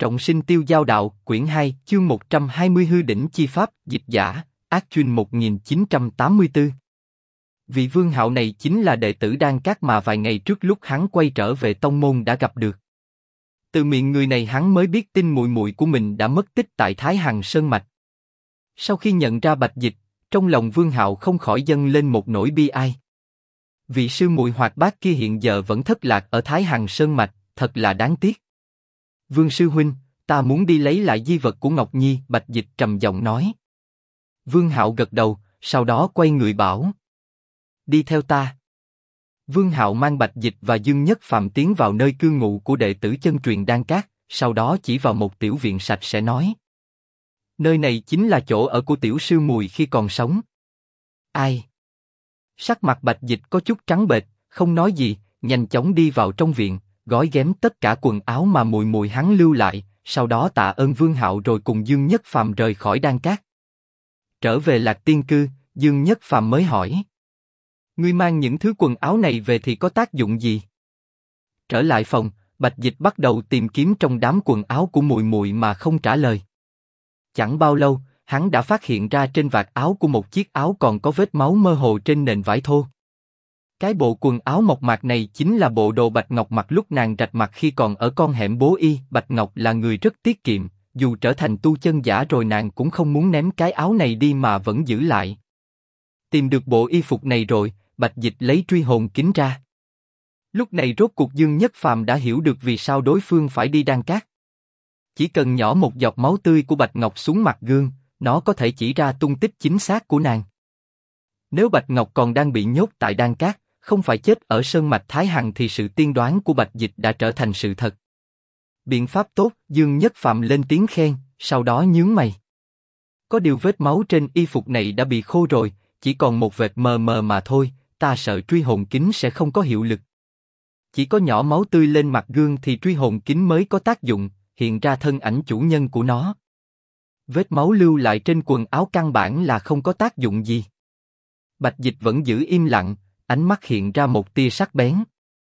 Trọng sinh tiêu giao đạo, quyển 2, chương 120 hư đỉnh chi pháp, dịch giả, Ác Chuyên 1984. Vị Vương Hạo này chính là đệ tử Đan Các mà vài ngày trước lúc hắn quay trở về tông môn đã gặp được. Từ miệng người này hắn mới biết tin muội muội của mình đã mất tích tại Thái Hằng Sơn Mạch. Sau khi nhận ra Bạch Dịch, trong lòng Vương Hạo không khỏi dâng lên một nỗi bi ai. Vị sư muội hoạt bát kia hiện giờ vẫn thất lạc ở Thái Hằng Sơn Mạch, thật là đáng tiếc. Vương sư huynh, ta muốn đi lấy lại di vật của Ngọc Nhi, Bạch Dịch trầm giọng nói. Vương Hạo gật đầu, sau đó quay người bảo. Đi theo ta. Vương Hạo mang Bạch Dịch và Dương Nhất Phàm tiến vào nơi cư ngụ của đệ tử chân truyền Đan Các, sau đó chỉ vào một tiểu viện sạch sẽ nói. Nơi này chính là chỗ ở của tiểu sư muội khi còn sống. Ai? Sắc mặt Bạch Dịch có chút trắng bệch, không nói gì, nhanh chóng đi vào trong viện, gói ghém tất cả quần áo mà muội muội hắn lưu lại, sau đó tạ ơn Vương Hạo rồi cùng Dương Nhất Phàm rời khỏi Đan Các. Trở về Lạc Tiên Cư, Dương Nhất Phàm mới hỏi. Ngươi mang những thứ quần áo này về thì có tác dụng gì? Trở lại phòng, Bạch Dịch bắt đầu tìm kiếm trong đám quần áo của muội muội mà không trả lời. Chẳng bao lâu, hắn đã phát hiện ra trên vạt áo của một chiếc áo còn có vết máu mơ hồ trên nền vải thô. Cái bộ quần áo mộc mạc này chính là bộ đồ Bạch Ngọc mặc lúc nàng rạch mặt khi còn ở con hẻm Bố Y. Bạch Ngọc là người rất tiết kiệm, dù trở thành tu chân giả rồi nàng cũng không muốn ném cái áo này đi mà vẫn giữ lại. Tìm được bộ y phục này rồi, Bạch Dịch lấy truy hồn kính ra. Lúc này rốt cuộc Dương Nhất Phàm đã hiểu được vì sao đối phương phải đi Đan Các. Chỉ cần nhỏ một giọt máu tươi của Bạch Ngọc xuống mặt gương, nó có thể chỉ ra tung tích chính xác của nàng. Nếu Bạch Ngọc còn đang bị nhốt tại Đan Các, không phải chết ở sơn mạch Thái Hằng thì sự tiên đoán của Bạch Dịch đã trở thành sự thật. Biện pháp tốt, Dương Nhất Phàm lên tiếng khen, sau đó nhướng mày. Có điều vết máu trên y phục này đã bị khô rồi, chỉ còn một vệt mờ mờ mà thôi, ta sợ truy hồn kính sẽ không có hiệu lực. Chỉ có nhỏ máu tươi lên mặt gương thì truy hồn kính mới có tác dụng, hiện ra thân ảnh chủ nhân của nó. Vết máu lưu lại trên quần áo căn bản là không có tác dụng gì. Bạch Dịch vẫn giữ im lặng, ánh mắt hiện ra một tia sắc bén.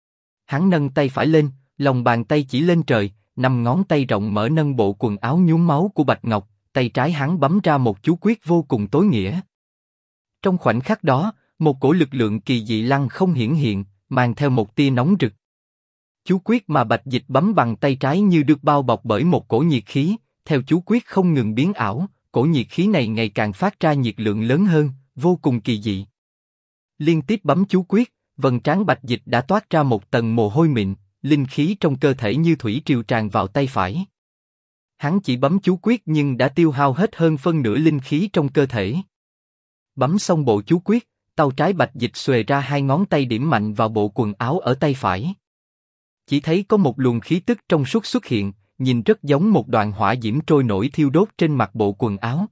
Hắn nâng tay phải lên, lòng bàn tay chỉ lên trời, 5 ngón tay rộng mở nâng bộ quần áo nhuốm máu của Bạch Ngọc, tay trái hắn bấm ra một chú quyết vô cùng tối nghĩa. Trong khoảnh khắc đó, một cổ lực lượng kỳ dị lăng không hiển hiện, mang theo một tia nóng rực. Chú quyết mà Bạch Dịch bấm bằng tay trái như được bao bọc bởi một cổ nhiệt khí, theo chú quyết không ngừng biến ảo, cổ nhiệt khí này ngày càng phát ra nhiệt lượng lớn hơn, vô cùng kỳ dị. Liên tiếp bấm chú quyết, vầng trán Bạch Dịch đã toát ra một tầng mồ hôi mịn, linh khí trong cơ thể như thủy triều tràn vào tay phải. Hắn chỉ bấm chú quyết nhưng đã tiêu hao hết hơn phân nửa linh khí trong cơ thể. Bấm xong bộ chú quyết, tay trái Bạch Dịch xuề ra 2 ngón tay điểm mạnh vào bộ quần áo ở tay phải. Chỉ thấy có một luồng khí tức trong suốt xuất hiện, nhìn rất giống một đoàn hỏa diễm trôi nổi thiêu đốt trên mặt bộ quần áo.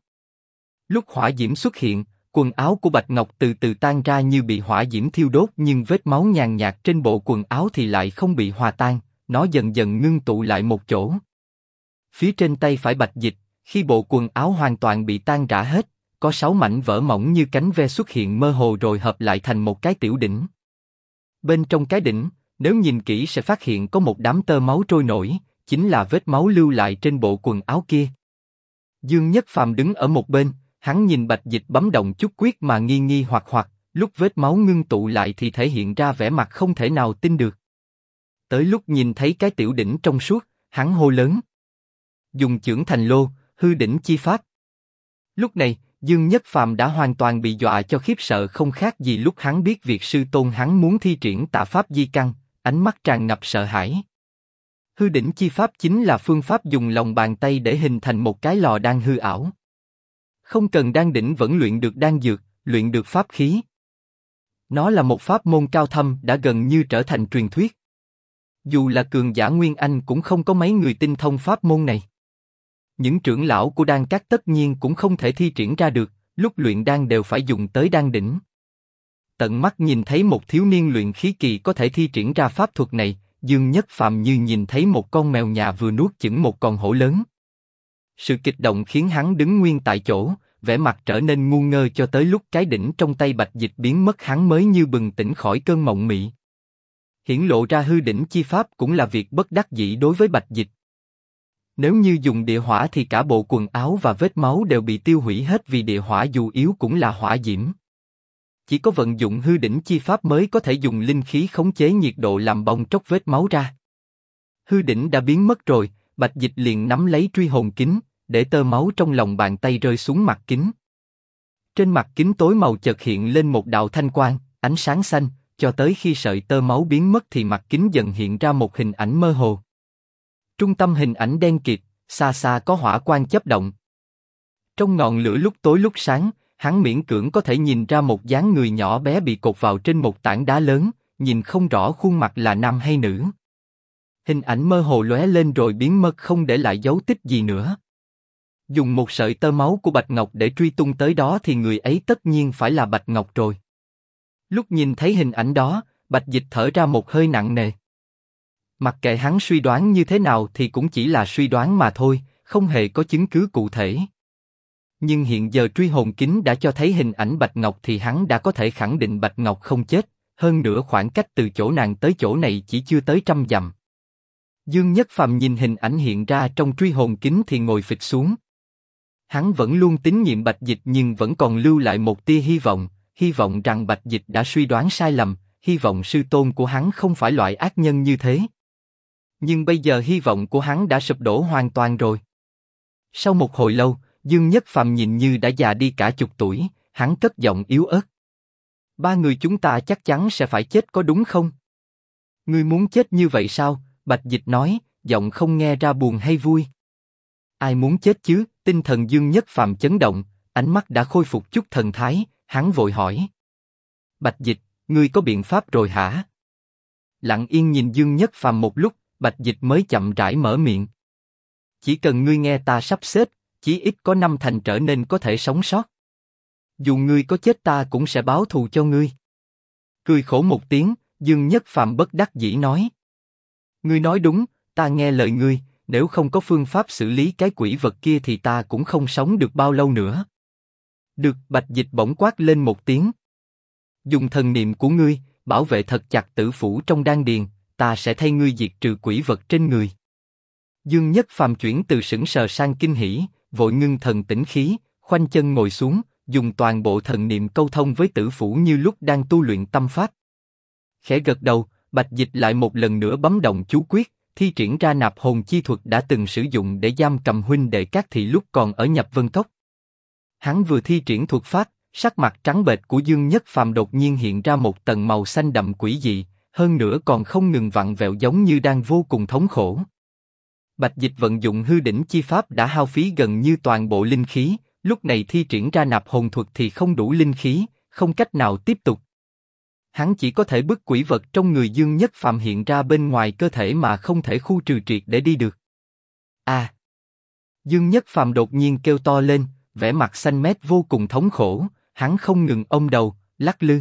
Lúc hỏa diễm xuất hiện, quần áo của Bạch Ngọc từ từ tan ra như bị hỏa diễm thiêu đốt, nhưng vết máu nhàn nhạt trên bộ quần áo thì lại không bị hòa tan, nó dần dần ngưng tụ lại một chỗ. Phía trên tay phải Bạch Dịch, khi bộ quần áo hoàn toàn bị tan rã hết, có 6 mảnh vỡ mỏng như cánh ve xuất hiện mơ hồ rồi hợp lại thành một cái tiểu đỉnh. Bên trong cái đỉnh, nếu nhìn kỹ sẽ phát hiện có một đám tơ máu trôi nổi, chính là vết máu lưu lại trên bộ quần áo kia. Dương Nhất Phàm đứng ở một bên, hắn nhìn Bạch Dịch bấm động chút quyết mà nghi nghi hoặc hoặc, lúc vết máu ngưng tụ lại thì thể hiện ra vẻ mặt không thể nào tin được. Tới lúc nhìn thấy cái tiểu đỉnh trong suốt, hắn hô lớn. Dùng chưởng thành lô, hư đỉnh chi pháp. Lúc này, Dương Nhất Phàm đã hoàn toàn bị dọa cho khiếp sợ không khác gì lúc hắn biết việc sư tôn hắn muốn thi triển tạ pháp di căn, ánh mắt tràn ngập sợ hãi. Hư đỉnh chi pháp chính là phương pháp dùng lòng bàn tay để hình thành một cái lò đan hư ảo. Không cần đan đỉnh vẫn luyện được đan dược, luyện được pháp khí. Nó là một pháp môn cao thâm đã gần như trở thành truyền thuyết. Dù là cường giả Nguyên Anh cũng không có mấy người tinh thông pháp môn này. Những trưởng lão của Đan Các tất nhiên cũng không thể thi triển ra được, lúc luyện đan đều phải dùng tới đan đỉnh. Tận mắt nhìn thấy một thiếu niên luyện khí kỳ có thể thi triển ra pháp thuật này, Dương Nhất Phàm như nhìn thấy một con mèo nhà vừa nuốt chửng một con hổ lớn. Sự kích động khiến hắn đứng nguyên tại chỗ, vẻ mặt trở nên ngu ngơ cho tới lúc cái đỉnh trong tay Bạch Dịch biến mất hắn mới như bừng tỉnh khỏi cơn mộng mị. Hiển lộ ra hư đỉnh chi pháp cũng là việc bất đắc dĩ đối với Bạch Dịch. Nếu như dùng địa hỏa thì cả bộ quần áo và vết máu đều bị tiêu hủy hết vì địa hỏa dù yếu cũng là hỏa diễm. Chỉ có vận dụng hư đỉnh chi pháp mới có thể dùng linh khí khống chế nhiệt độ làm bong tróc vết máu ra. Hư đỉnh đã biến mất rồi, Bạch Dịch liền nắm lấy truy hồn kính, để tơ máu trong lòng bàn tay rơi xuống mặt kính. Trên mặt kính tối màu chợt hiện lên một đạo thanh quang, ánh sáng xanh, cho tới khi sợi tơ máu biến mất thì mặt kính dần hiện ra một hình ảnh mơ hồ. Trung tâm hình ảnh đen kịt, xa xa có hỏa quang chớp động. Trong ngọn lửa lúc tối lúc sáng, hắn miễn cưỡng có thể nhìn ra một dáng người nhỏ bé bị cột vào trên một tảng đá lớn, nhìn không rõ khuôn mặt là nam hay nữ. Hình ảnh mơ hồ lóe lên rồi biến mất không để lại dấu tích gì nữa. Dùng một sợi tơ máu của Bạch Ngọc để truy tung tới đó thì người ấy tất nhiên phải là Bạch Ngọc rồi. Lúc nhìn thấy hình ảnh đó, Bạch Dịch thở ra một hơi nặng nề. Mặc kệ hắn suy đoán như thế nào thì cũng chỉ là suy đoán mà thôi, không hề có chứng cứ cụ thể. Nhưng hiện giờ truy hồn kính đã cho thấy hình ảnh Bạch Ngọc thì hắn đã có thể khẳng định Bạch Ngọc không chết, hơn nữa khoảng cách từ chỗ nàng tới chỗ này chỉ chưa tới 100 dặm. Dương Nhất Phàm nhìn hình ảnh hiện ra trong truy hồn kính thì ngồi phịch xuống. Hắn vẫn luôn tín nhiệm Bạch Dịch nhưng vẫn còn lưu lại một tia hy vọng rằng Bạch Dịch đã suy đoán sai lầm, hy vọng sư tôn của hắn không phải loại ác nhân như thế. Nhưng bây giờ hy vọng của hắn đã sụp đổ hoàn toàn rồi. Sau một hồi lâu, Dương Nhất Phàm nhìn như đã già đi cả chục tuổi, hắn cất giọng yếu ớt. Ba người chúng ta chắc chắn sẽ phải chết có đúng không? Ngươi muốn chết như vậy sao? Bạch Dịch nói, giọng không nghe ra buồn hay vui. Ai muốn chết chứ? Tinh thần Dương Nhất Phàm chấn động, ánh mắt đã khôi phục chút thần thái, hắn vội hỏi. Bạch Dịch, ngươi có biện pháp rồi hả? Lặng yên nhìn Dương Nhất Phàm một lúc, Bạch Dịch mới chậm rãi mở miệng. Chỉ cần ngươi nghe ta sắp xếp, chí ít có 5 thành trở nên có thể sống sót. Dù ngươi có chết ta cũng sẽ báo thù cho ngươi. Cười khổ một tiếng, Dương Nhất Phàm bất đắc dĩ nói. Ngươi nói đúng, ta nghe lời ngươi, nếu không có phương pháp xử lý cái quỷ vật kia thì ta cũng không sống được bao lâu nữa. Được, Bạch Dịch bỗng quát lên một tiếng. Dùng thần niệm của ngươi, bảo vệ thật chặt tử phủ trong đan điền, ta sẽ thay ngươi diệt trừ quỷ vật trên người. Dương Nhất Phàm chuyển từ sững sờ sang kinh hỉ, vội ngưng thần tĩnh khí, khoanh chân ngồi xuống, dùng toàn bộ thần niệm câu thông với tử phủ như lúc đang tu luyện tâm pháp. Khẽ gật đầu, Bạch Dịch lại một lần nữa bấm động chú quyết, thi triển ra nạp hồn chi thuật đã từng sử dụng để giam cầm huynh đệ Cát Thị lúc còn ở Nhập Vân Cốc. Hắn vừa thi triển thuật pháp, sắc mặt trắng bệch của Dương Nhất Phàm đột nhiên hiện ra một tầng màu xanh đậm quỷ dị, hơn nữa còn không ngừng vặn vẹo giống như đang vô cùng thống khổ. Bạch Dịch vận dụng hư đỉnh chi pháp đã hao phí gần như toàn bộ linh khí, lúc này thi triển ra nạp hồn thuật thì không đủ linh khí, không cách nào tiếp tục. Hắn chỉ có thể bức quỷ vật trong người Dương Nhất Phàm hiện ra bên ngoài cơ thể mà không thể khu trừ triệt để đi được. À! Dương Nhất Phàm đột nhiên kêu to lên, vẻ mặt xanh mét vô cùng thống khổ, hắn không ngừng ôm đầu, lắc lư.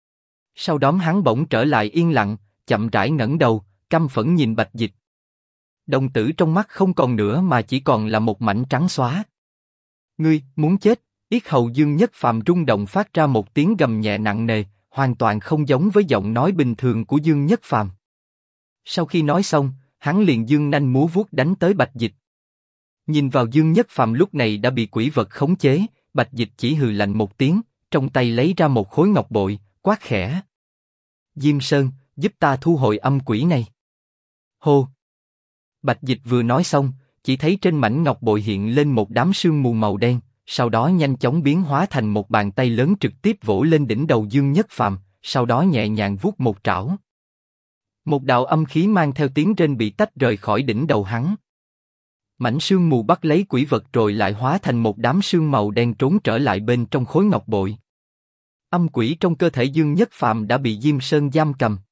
Sau đó hắn bỗng trở lại yên lặng, chậm rãi ngẩng đầu, căm phẫn nhìn Bạch Dịch. Đồng tử trong mắt không còn nữa mà chỉ còn là một mảnh trắng xóa. Ngươi muốn chết? Yết hầu Dương Nhất Phàm rung động phát ra một tiếng gầm nhẹ nặng nề, hoàn toàn không giống với giọng nói bình thường của Dương Nhất Phàm. Sau khi nói xong, hắn liền giương nanh múa vuốt đánh tới Bạch Dịch. Nhìn vào Dương Nhất Phàm lúc này đã bị quỷ vật khống chế, Bạch Dịch chỉ hừ lạnh một tiếng, trong tay lấy ra một khối ngọc bội, quát khẽ. Diêm Sơn, giúp ta thu hồi âm quỷ này. Hô! Bạch Dịch vừa nói xong, chỉ thấy trên mảnh ngọc bội hiện lên một đám sương mù màu đen, sau đó nhanh chóng biến hóa thành một bàn tay lớn trực tiếp vỗ lên đỉnh đầu Dương Nhất Phàm, sau đó nhẹ nhàng vuốt một trảo. Một đạo âm khí mang theo tiếng rên bị tách rời khỏi đỉnh đầu hắn. Mảnh sương mù bắt lấy quỷ vật rồi lại hóa thành một đám sương màu đen trốn trở lại bên trong khối ngọc bội. Âm quỷ trong cơ thể Dương Nhất Phàm đã bị Diêm Sơn giam cầm.